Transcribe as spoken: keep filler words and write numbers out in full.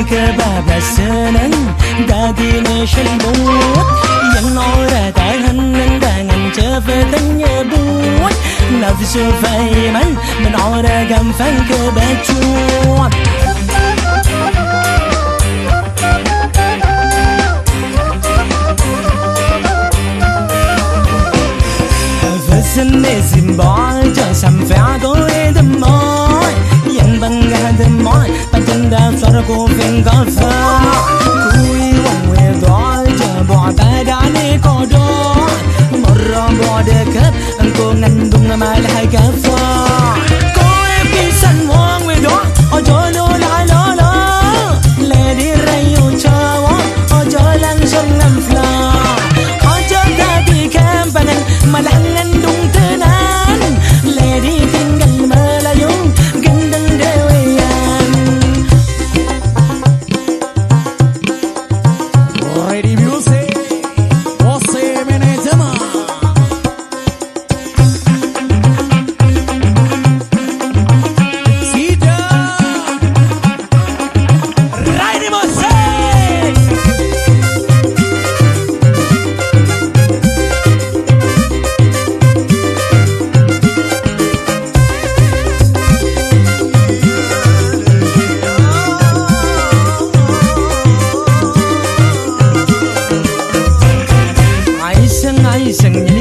kebablasan dagingnya selembut yang ora tahan dengan cepat nyebut nafsu faiman من ora gampang kebacut Senesim baca sampai aku edemoi yang bangga demoi patenda farko fengkafa kui wong wedol jabo badane kodo marra bodeket engko ngandung malah kafa koe pisan wong wedol ojo la la la lady rayu chawo ojo langsung ngamfla ojo dadi kampangan malah ngandung Iseng